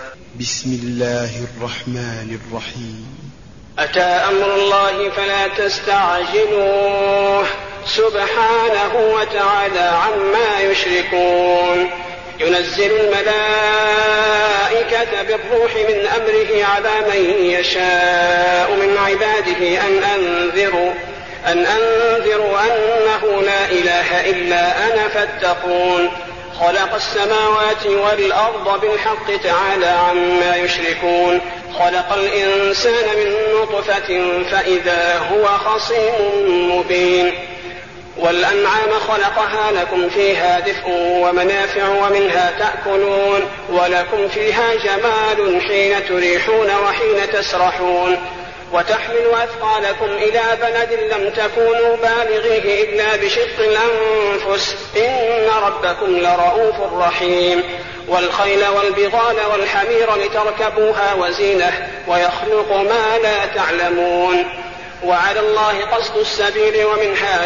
بسم الله الرحمن الرحيم. أتى أمر الله فلا تستعجلوه سبحانه وتعالى عما يشركون. ينزل الملائكة بالروح من أمره على من يشاء من عباده أن أنذروا أنه لا إله إلا أنا فاتقون. خلق السماوات والأرض بالحق تعالى عما يشركون. خلق الإنسان من نطفة فإذا هو خصيم مبين. والأنعام خلقها لكم فيها دفء ومنافع ومنها تأكلون ولكم فيها جمال حين تريحون وحين تسرحون. وتحمل أثقالكم إلى بلد لم تكونوا بالغيه إلا بشق الأنفس إن ربكم لرؤوف رحيم. والخيل والبغال والحمير لتركبوها وزينة ويخلق ما لا تعلمون. وعلى الله قصد السبيل ومنها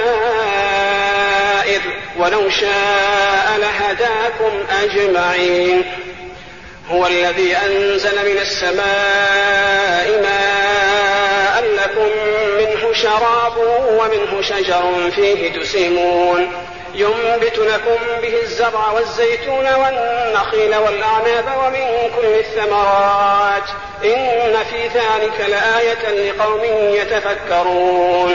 جائر ولو شاء لهداكم أجمعين. هو الذي أنزل من السماء ماء لكم منه شراب ومنه شجر فيه تسيمون. ينبت لكم به الزرع والزيتون والنخيل والأعناب ومن كل الثمرات إن في ذلك لآية لقوم يتفكرون.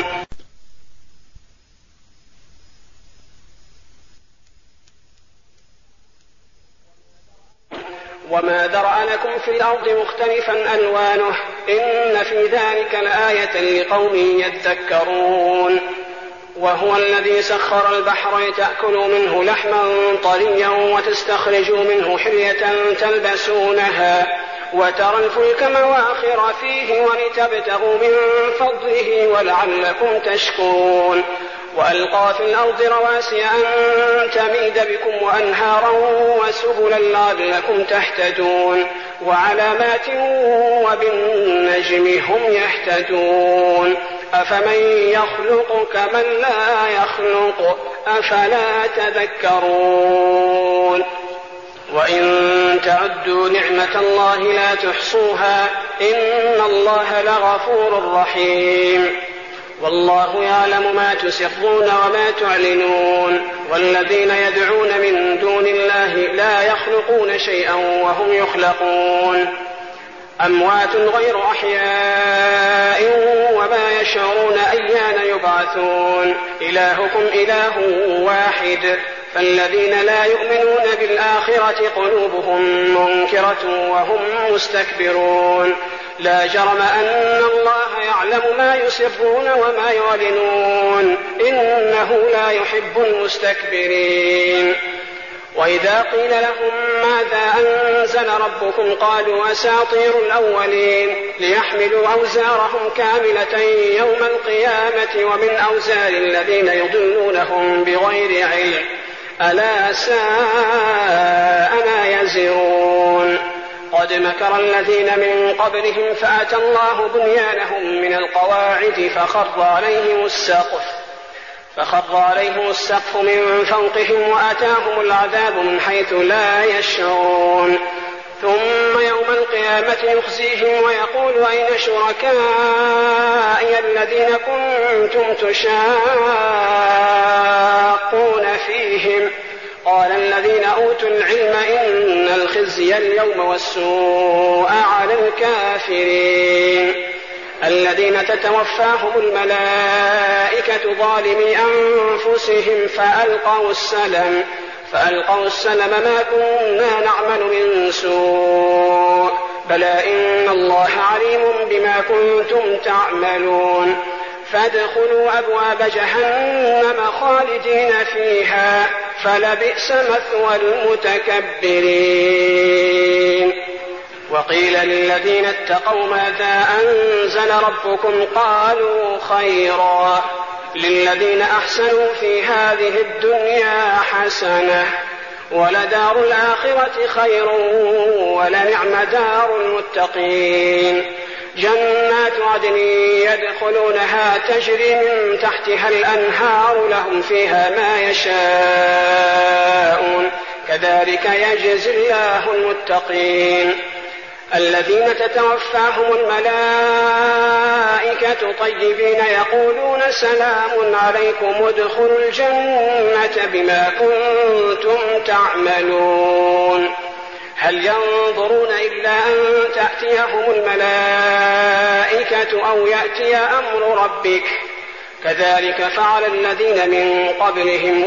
وما ذرأ لكم في الأرض مختلفا ألوانه إن في ذلك لآية لقوم يذكرون. وهو الذي سخر البحر لتأكلوا منه لحما طريا وتستخرجوا منه حلية تلبسونها وترى الفلك مواخر فيه ولتبتغوا من فضله ولعلكم تشكرون. وألقى في الأرض رواسي أن تميد بكم وأنهارا وسبلا لعلكم تهتدون. وعلامات وبالنجم هم يهتدون. أفمن يخلق كمن لا يخلق أفلا تذكرون. وإن تعدوا نعمة الله لا تحصوها إن الله لغفور رحيم. والله يعلم ما تسرون وما تعلنون. والذين يدعون من دون الله لا يخلقون شيئا وهم يخلقون. أموات غير أحياء وما يشعرون أيان يبعثون. إلهكم إله واحد فالذين لا يؤمنون بالآخرة قلوبهم منكرة وهم مستكبرون. لا جرم أن الله يعلم ما يسرون وما يعلنون إنه لا يحب المستكبرين. وإذا قيل لهم ماذا أنزل ربكم قالوا أساطير الأولين ليحملوا أوزارهم كاملة يوم القيامة ومن أوزار الذين يضلونهم بغير علم ألا ساء ما يزرون. قد مكر الذين من قبلهم فأتى الله بنيانهم من القواعد فخر عليهم السقف من فوقهم وأتاهم العذاب من حيث لا يشعرون. ثم يوم القيامة يخزيهم ويقول أين شركائي الذين كنتم تشاقون فيهم قال الذين أوتوا العلم إن الخزي اليوم والسوء على الكافرين الذين تتوفاهم الملائكة ظالمي أنفسهم فألقوا السلم ما كنا نعمل من سوء بلى إن الله عليم بما كنتم تعملون. فادخلوا أبواب جهنم خالدين فيها فلبئس مثوى المتكبرين. وقيل للذين اتقوا ماذا أنزل ربكم قالوا خيرا للذين أحسنوا في هذه الدنيا حسنة ولدار الآخرة خير ولنعم دار المتقين. جنات عدن يدخلونها تجري من تحتها الأنهار لهم فيها ما يشاءون كذلك يجزي الله المتقين. الذين تتوفاهم الملائكة طيبين يقولون سلام عليكم ادخلوا الجنة بما كنتم تعملون. هل ينظرون إلا أن تأتيهم الملائكة أو يأتي أمر ربك؟ كذلك فعل الذين من قبلهم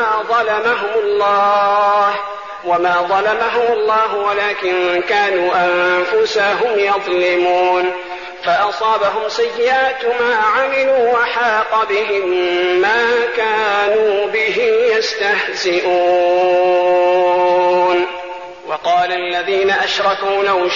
وما ظلمهم الله ولكن كانوا أنفسهم يظلمون. فأصابهم سيئات ما عملوا وحاق بهم ما كانوا به يستهزئون. وقال الذين أشركوا لو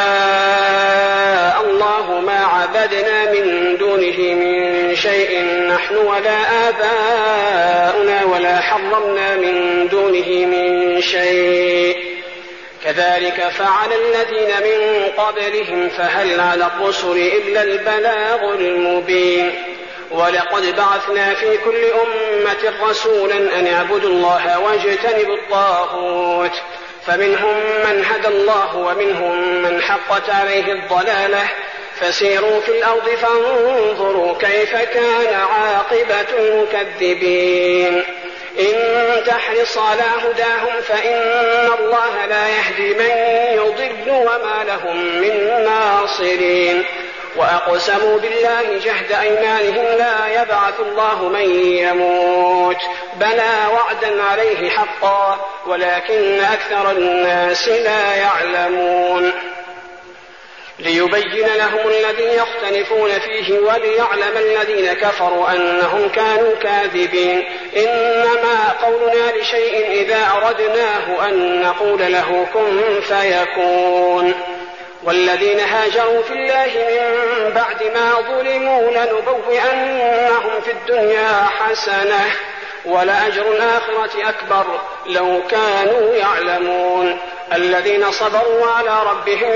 شاء الله ما عبدنا من دونه من شيء نحن ولا آباؤنا ولا حرمنا من دونه من شيء كذلك فعل الذين من قبلهم فهل على الرسل إلا البلاغ المبين. ولقد بعثنا في كل أمة رسولا أن اعبدوا الله واجتنبوا الطاغوت فمنهم من هدى الله ومنهم من حقت عليه الضلالة فسيروا في الأرض فانظروا كيف كان عاقبة المكذبين. إن تحرص على هداهم فإن الله لا يهدي من يضل وما لهم من ناصرين. وأقسموا بالله جهد أيمانهم لا يبعث الله من يموت بلى وعدا عليه حقا ولكن أكثر الناس لا يعلمون. ليبين لهم الذي يختلفون فيه وليعلم الذين كفروا أنهم كانوا كاذبين. إنما قولنا لشيء إذا أردناه أن نقول له كن فيكون. والذين هاجروا في الله من بعد ما ظلموا لنبوئنهم في الدنيا حسنة ولأجر الآخرة أكبر لو كانوا يعلمون. الذين صبروا على ربهم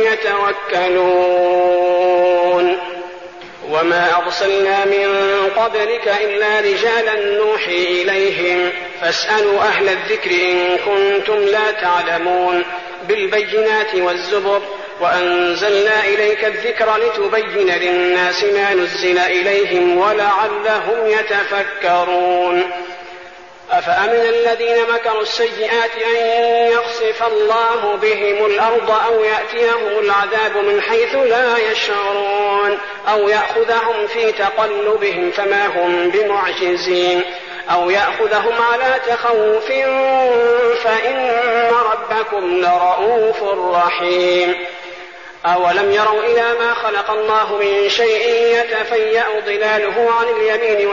يتوكلون. وما أرسلنا من قبلك إلا رجالا نوحي إليهم فاسألوا أهل الذكر إن كنتم لا تعلمون. بالبينات والزبر وأنزلنا إليك الذكر لتبين للناس ما نزل إليهم ولعلهم يتفكرون. أفأمن الذين مكروا السيئات أن يخسف الله بهم الأرض أو يأتيهم العذاب من حيث لا يشعرون أو يأخذهم في تقلبهم فما هم بمعجزين أو يأخذهم على تخوف فإن ربكم لرؤوف رحيم. أولم يروا إلى ما خلق الله من شيء يتفيأ ظلاله عن اليمين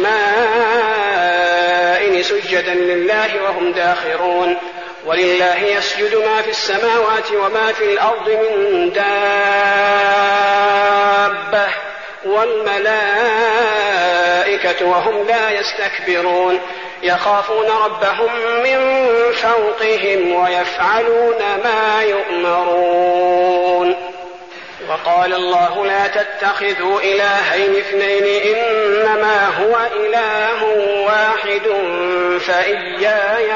والشمائل سجدا لله وهم داخرون. ولله يسجد ما في السماوات وما في الأرض من دابة والملائكة وهم لا يستكبرون يخافون ربهم من فوقهم ويفعلون ما يؤمرون. وقال الله لا تتخذوا إلهين اثنين إنما هو إله واحد فإياي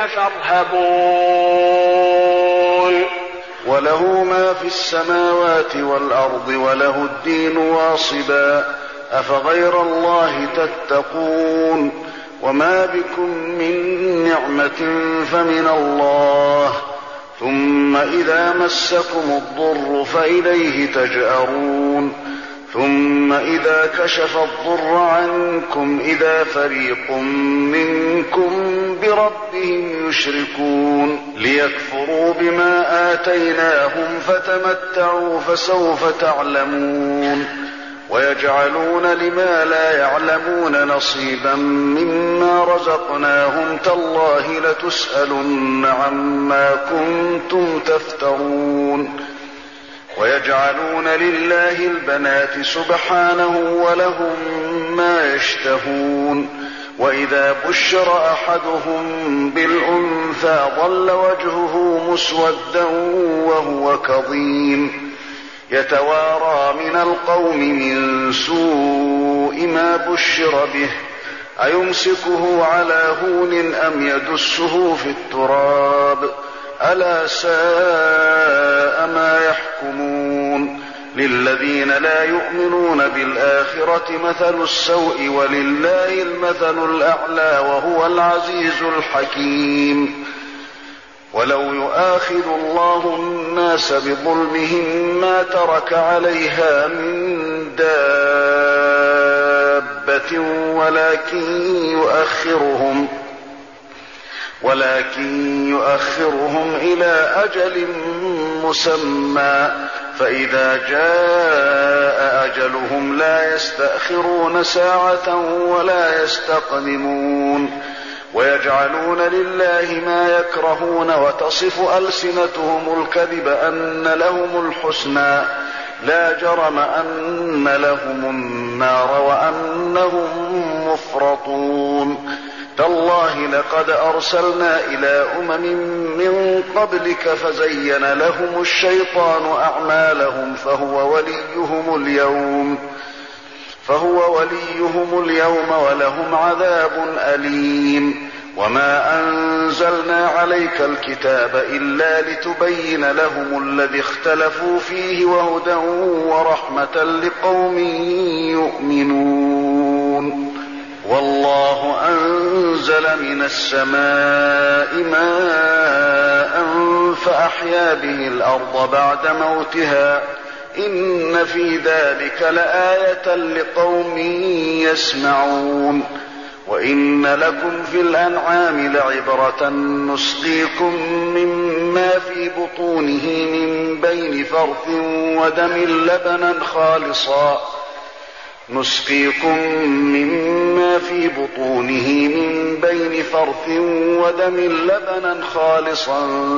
فارهبون. وله ما في السماوات والأرض وله الدين واصبا أفغير الله تتقون. وما بكم من نعمة فمن الله ثم إذا مسكم الضر فإليه تجأرون. ثم إذا كشف الضر عنكم إذا فريق منكم بربهم يشركون. ليكفروا بما آتيناهم فتمتعوا فسوف تعلمون. ويجعلون لما لا يعلمون نصيبا مما رزقناهم تالله لتسألن عما كنتم تفترون. ويجعلون لله البنات سبحانه ولهم ما يشتهون. وإذا بشر أحدهم بالأنثى ظل وجهه مسودا وهو كظيم يتوارى من القوم من سوء ما بشر به أيمسكه على هون أم يدسه في التراب ألا ساء ما يحكمون. للذين لا يؤمنون بالآخرة مثل السوء ولله المثل الأعلى وهو العزيز الحكيم. ولو يؤاخذ الله الناس بظلمهم ما ترك عليها من دابة ولكن يؤخرهم إلى أجل مسمى فإذا جاء أجلهم لا يستأخرون ساعة ولا يستقدمون. ويجعلون لله ما يكرهون وتصف ألسنتهم الكذب أن لهم الحسنى لا جرم أن لهم النار وأنهم مفرطون. تالله لقد أرسلنا إلى من قبلك فزين لهم الشيطان أعمالهم فهو وليهم اليوم ولهم عذاب أليم. وما أنزلنا عليك الكتاب إلا لتبين لهم الذي اختلفوا فيه وهدى ورحمة لقوم يؤمنون. والله أنزل من السماء ماء فأحيا به الأرض بعد موتها إن في ذلك لآية لقوم يسمعون. وإن لكم في الأنعام لعبرة نسقيكم مما في بطونه من بين فرث ودم لبنا خالصا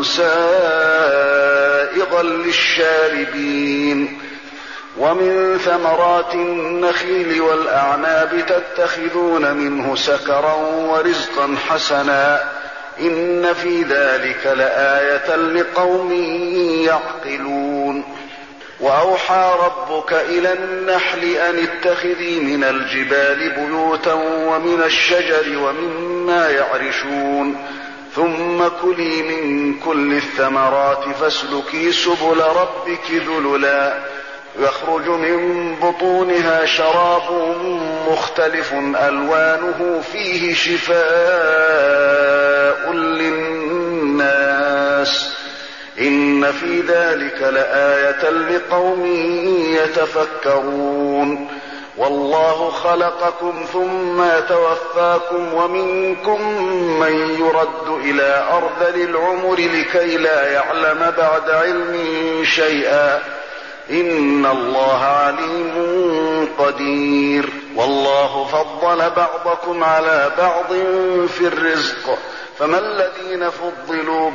سائغا للشاربين. ومن ثمرات النخيل والأعناب تتخذون منه سكرا ورزقا حسنا إن في ذلك لآية لقوم يعقلون. وأوحى ربك إلى النحل أن اتخذي من الجبال بيوتا ومن الشجر ومما يعرشون ثم كلي من كل الثمرات فاسلكي سبل ربك ذللا يخرج من بطونها شراب مختلف ألوانه فيه شفاء للناس إن في ذلك لآية لقوم يتفكرون. والله خلقكم ثم يتوفاكم ومنكم من يرد إلى أرذل العمر لكي لا يعلم بعد علم شيئا إن الله عليم قدير. والله فضل بعضكم على بعض في الرزق فما الذين فضلوا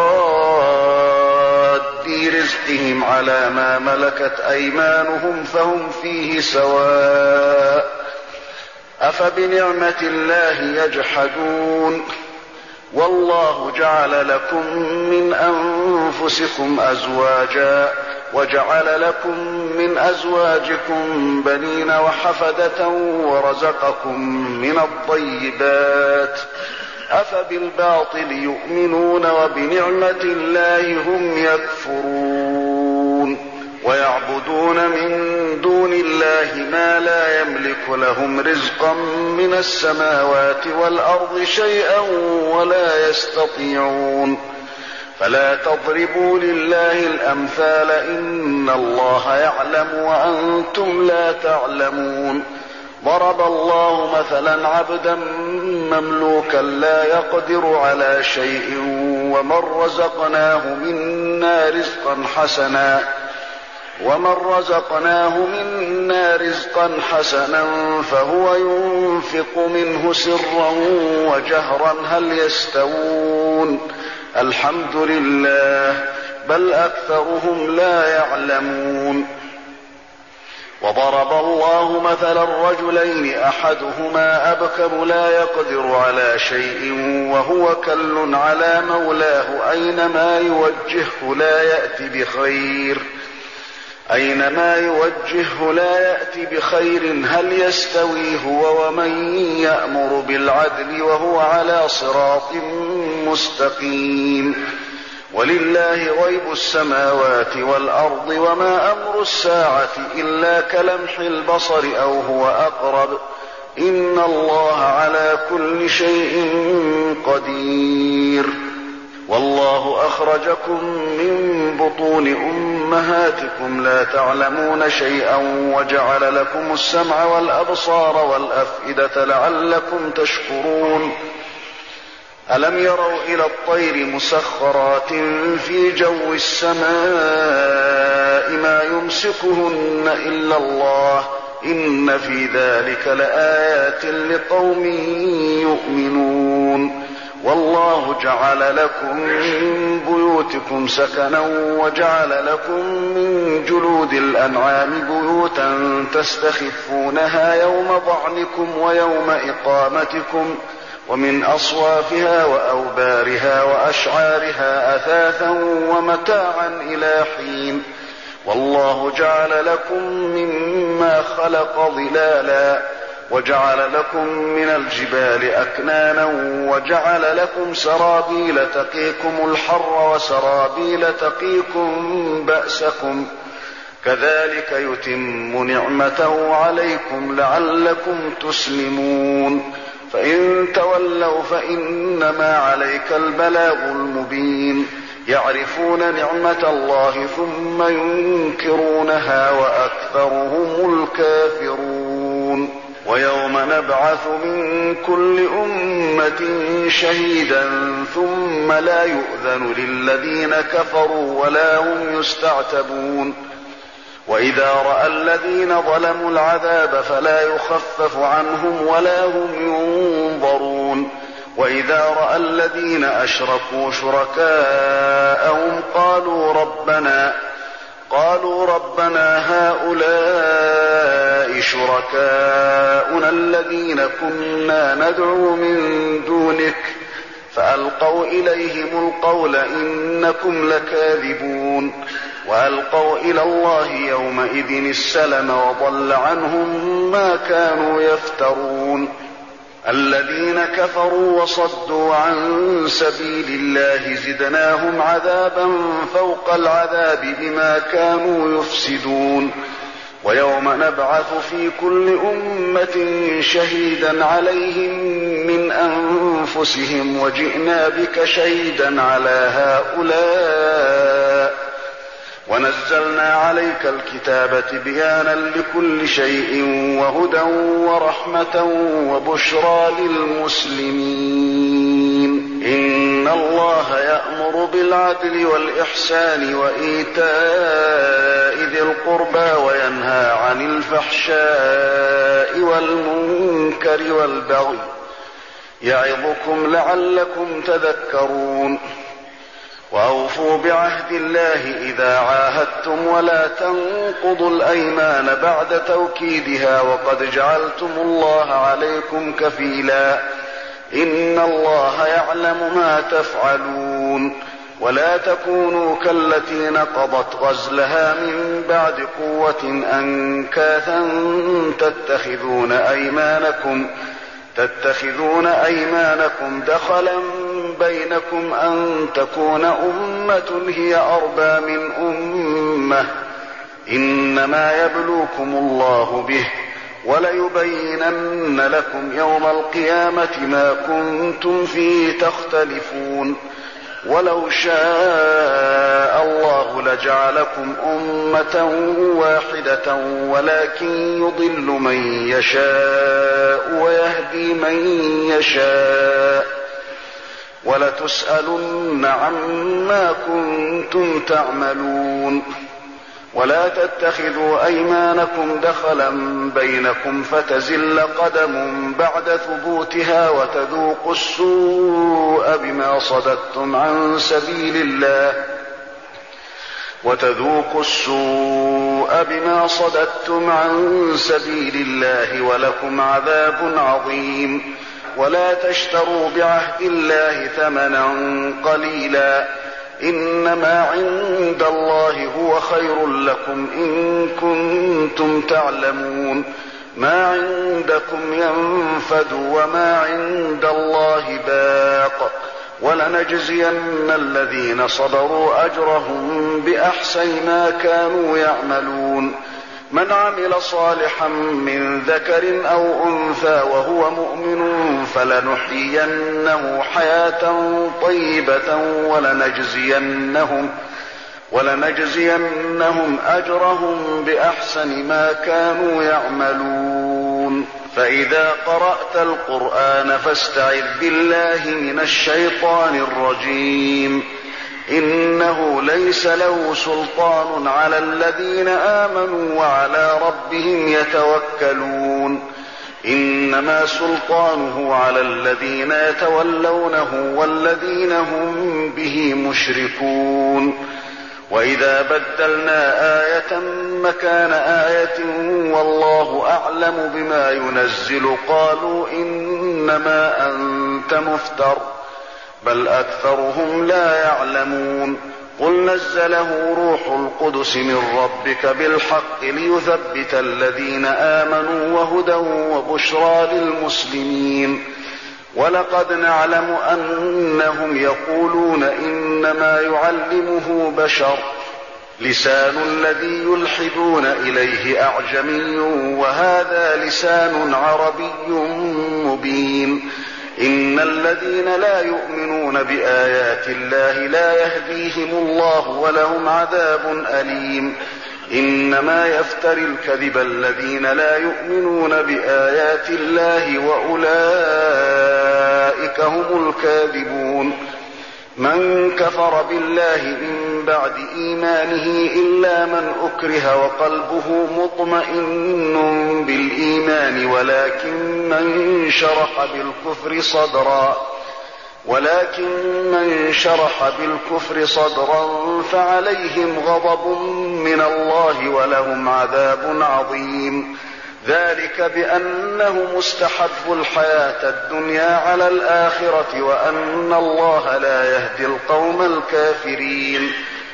براد رزقهم على ما ملكت أيمانهم فهم فيه سواء أفبنعمة الله يجحدون. والله جعل لكم من أنفسكم أزواجا وجعل لكم من أزواجكم بنين وحفدة ورزقكم من الطيبات أفبالباطل يؤمنون وبنعمة الله هم يكفرون. ويعبدون من دون الله ما لا يملك لهم رزقا من السماوات والأرض شيئا ولا يستطيعون. فلا تضربوا لله الأمثال إن الله يعلم وأنتم لا تعلمون. ضرب الله مثلا عبدا مملوكا لا يقدر على شيء ومن رزقناه منا رزقا حسنا فهو ينفق منه سرا وجهرا هل يستوون الحمد لله بل أكثرهم لا يعلمون. وضرب الله مثلا رجلين أحدهما أبكم لا يقدر على شيء وهو كل على مولاه أينما يوجهه لا يأتي بخير هل يستوي هو ومن يأمر بالعدل وهو على صراط مستقيم. ولله غيب السماوات والأرض وما أمر الساعة إلا كلمح البصر أو هو أقرب إن الله على كل شيء قدير. والله أخرجكم من بطون أمهاتكم لا تعلمون شيئا وجعل لكم السمع والأبصار والأفئدة لعلكم تشكرون. ألم يروا إلى الطير مسخرات في جو السماء ما يمسكهن إلا الله إن في ذلك لآيات لقوم يؤمنون. والله جعل لكم من بيوتكم سكنا وجعل لكم من جلود الأنعام بيوتا تستخفونها يوم ضعنكم ويوم إقامتكم ومن أصوافها وأوبارها وأشعارها أثاثا ومتاعا إلى حين. والله جعل لكم مما خلق ظلالا وجعل لكم من الجبال أكنانا وجعل لكم سرابيل تقيكم الحر وسرابيل تقيكم بأسكم كذلك يتم نعمته عليكم لعلكم تسلمون. فإن تولوا فإنما عليك البلاغ المبين. يعرفون نعمة الله ثم ينكرونها وأكثرهم الكافرون. ويوم نبعث من كل أمة شهيدا ثم لا يؤذن للذين كفروا ولا هم يستعتبون. وإذا رأى الذين ظلموا العذاب فلا يخفف عنهم ولا هم ينظرون. وإذا رأى الذين أشركوا شركاءهم قالوا ربنا هؤلاء شركاؤنا الذين كنا ندعو من دونك فألقوا إليهم القول إنكم لكاذبون. وألقوا إلى الله يومئذ السلم وضل عنهم ما كانوا يفترون. الذين كفروا وصدوا عن سبيل الله زدناهم عذابا فوق العذاب بما كانوا يفسدون. ويوم نبعث في كل أمة شهيدا عليهم من أنفسهم وجئنا بك شهيدا على هؤلاء ونزلنا عليك الكتاب تبيانا لكل شيء وهدى ورحمة وبشرى للمسلمين. إن الله يأمر بالعدل والإحسان وإيتاء ذي القربى وينهى عن الفحشاء والمنكر والبغي يعظكم لعلكم تذكرون. وأوفوا بعهد الله إذا عاهدتم ولا تنقضوا الأيمان بعد توكيدها وقد جعلتم الله عليكم كفيلا إن الله يعلم ما تفعلون. ولا تكونوا كالتي نقضت غزلها من بعد قوة أنكاثا تتخذون أيمانكم دخلا بينكم أن تكون أمة هي أربى من أمة إنما يبلوكم الله به وليبينن لكم يوم القيامة ما كنتم فيه تختلفون. ولو شاء الله لجعلكم أمة واحدة ولكن يضل من يشاء ويهدي من يشاء ولتسألن عما كنتم تعملون. ولا تتخذوا أيمانكم دخلا بينكم فتزل قدم بعد ثبوتها وتذوقوا السوء بما صددتم عن سبيل الله ولكم عذاب عظيم. ولا تشتروا بعهد الله ثمنا قليلا إنما عند الله هو خير لكم إن كنتم تعلمون. ما عندكم ينفد وما عند الله باق ولنجزين الذين صبروا أجرهم بأحسن ما كانوا يعملون من عمل صالحا من ذكر أو أنثى وهو مؤمن فلنحيينه حياة طيبة ولنجزينهم أجرهم بأحسن ما كانوا يعملون فإذا قرأت القرآن فاستعذ بالله من الشيطان الرجيم إنه ليس له سلطان على الذين آمنوا وعلى ربهم يتوكلون إنما سلطانه على الذين يتولونه والذين هم به مشركون وإذا بدلنا آية مكان آية والله أعلم بما ينزل قالوا إنما أنت مفتر بل أكثرهم لا يعلمون قل نزله روح القدس من ربك بالحق ليثبت الذين آمنوا وهدى وبشرى للمسلمين ولقد نعلم أنهم يقولون إنما يعلمه بشر لسان الذي يلحدون إليه أعجمي وهذا لسان عربي مبين إن الذين لا يؤمنون بآيات الله لا يهديهم الله ولهم عذاب أليم إنما يفتري الكذب الذين لا يؤمنون بآيات الله وأولئك هم الكاذبون من كفر بالله من بعد إيمانه إلا من أكره وقلبه مطمئن بالإيمان ولكن من شرح بالكفر صدرا فعليهم غضب من الله ولهم عذاب عظيم ذلك بأنهم استحبوا الحياة الدنيا على الآخرة وأن الله لا يهدي القوم الكافرين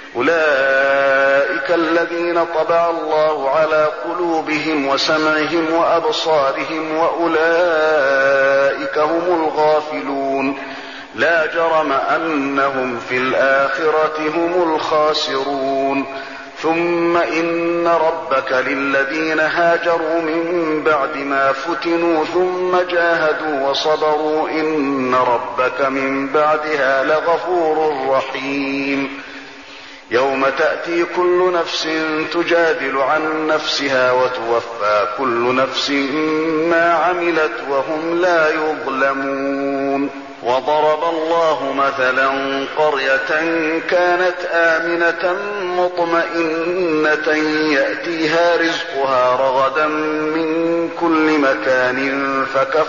أولئك الذين طبع الله على قلوبهم وسمعهم وأبصارهم وأولئك هم الغافلون لا جرم أنهم في الآخرة هم الخاسرون ثم إن ربك للذين هاجروا من بعد ما فتنوا ثم جاهدوا وصبروا إن ربك من بعدها لغفور رحيم يوم تأتي كل نفس تجادل عن نفسها وتوفى كل نفس ما عملت وهم لا يظلمون وضرب الله مثلا قرية كانت آمنة مطمئنة يأتيها رزقها رغدا من كل مكان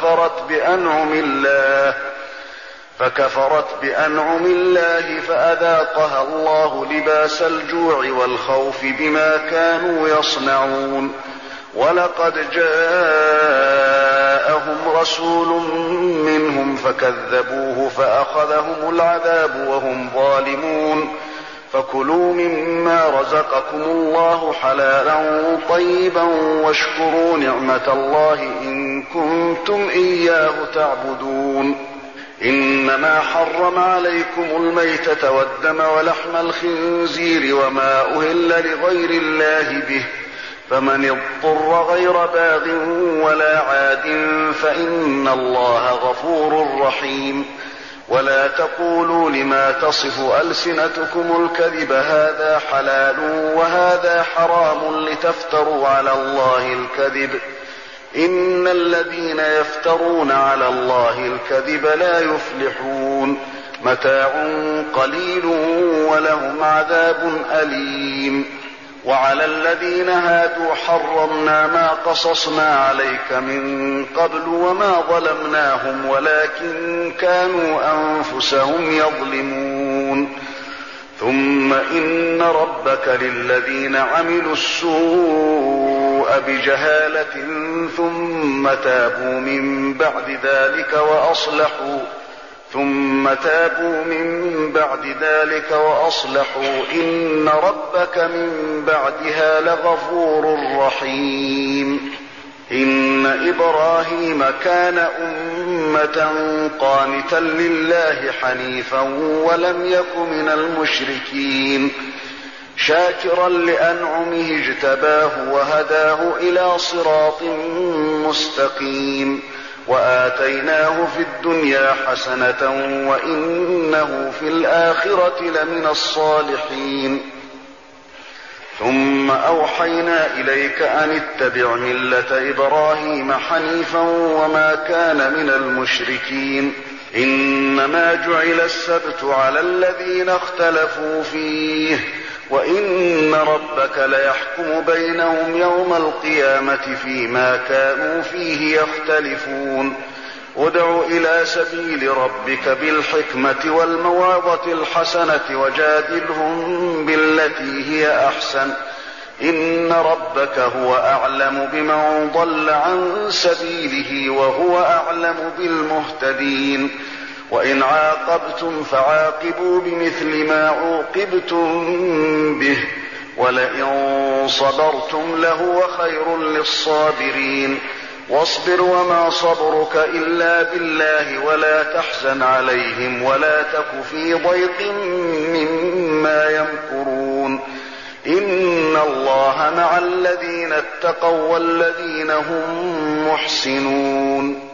فكفرت بأنعم الله فأذاقها الله لباس الجوع والخوف بما كانوا يصنعون ولقد جاءهم رسول منهم فكذبوه فأخذهم العذاب وهم ظالمون فكلوا مما رزقكم الله حلالا طيبا واشكروا نعمة الله إن كنتم إياه تعبدون إنما حرم عليكم الميتة والدم ولحم الخنزير وما أهل لغير الله به فمن اضطر غير باغ ولا عاد فإن الله غفور رحيم ولا تقولوا لما تصف ألسنتكم الكذب هذا حلال وهذا حرام لتفتروا على الله الكذب إن الذين يفترون على الله الكذب لا يفلحون متاع قليل ولهم عذاب أليم وعلى الذين هادوا حرمنا ما قصصنا عليك من قبل وما ظلمناهم ولكن كانوا أنفسهم يظلمون ثم إن ربك للذين عملوا السوء بجهالة ثم تابوا من بعد ذلك وأصلحوا إن ربك من بعدها لغفور رحيم إن إبراهيم كان أمة قانتا لله حنيفا ولم يك من المشركين شاكرا لأنعمه اجتباه وهداه إلى صراط مستقيم وآتيناه في الدنيا حسنة وإنه في الآخرة لمن الصالحين ثم أوحينا إليك أن اتبع ملة إبراهيم حنيفا وما كان من المشركين إنما جعل السبت على الذين اختلفوا فيه وإن ربك ليحكم بينهم يوم القيامة فيما كانوا فيه يختلفون ادع إلى سبيل ربك بالحكمة والموعظة الحسنة وجادلهم بالتي هي أحسن إن ربك هو أعلم بمن ضل عن سبيله وهو أعلم بالمهتدين وإن عاقبتم فعاقبوا بمثل ما عوقبتم به ولئن صبرتم لهو خير للصابرين واصبر وما صبرك إلا بالله ولا تحزن عليهم ولا تك في ضيق مما يمكرون إن الله مع الذين اتقوا والذين هم محسنون